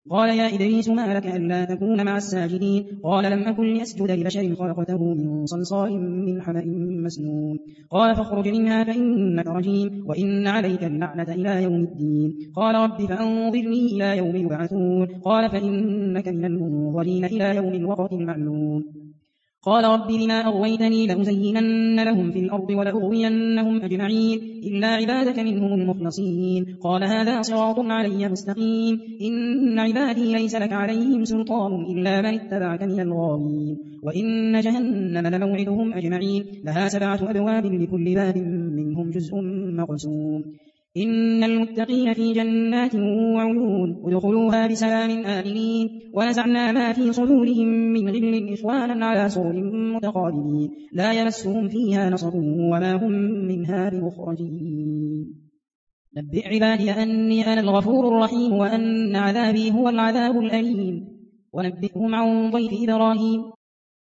قال يا إدريس ما لك ألا تكون مع الساجدين قال لم أكن لأسجد لبشر خلقته من صلصال من حمأ مسنون قال فاخرج منها فإنك رجيم وإن عليك اللعنة إلى يوم الدين قال رب فأنظرني إلى يوم يبعثون قال فإنك من المنظرين إلى يوم الوقت المعلوم قال رب بما أغويتني لأزينن لهم في الأرض ولأغوينهم أجمعين إلا عبادك منهم المخلصين قال هذا صراط علي مستقيم إن عبادي ليس لك عليهم سلطان إلا من اتبعك من الغاوين وإن جهنم لموعدهم أجمعين لها 7 أبواب لكل باب منهم جزء مقسوم إن المتقين في جنات وعيون ادخلوها بسلام آمنين ونزعنا ما في صدورهم من غل إخوانا على سرر متقابلين لا يمسهم فيها نصب وما هم منها بمخرجين نبئ عبادي أني أنا الغفور الرحيم وأن عذابي هو العذاب الأليم ونبئهم عن ضيف إبراهيم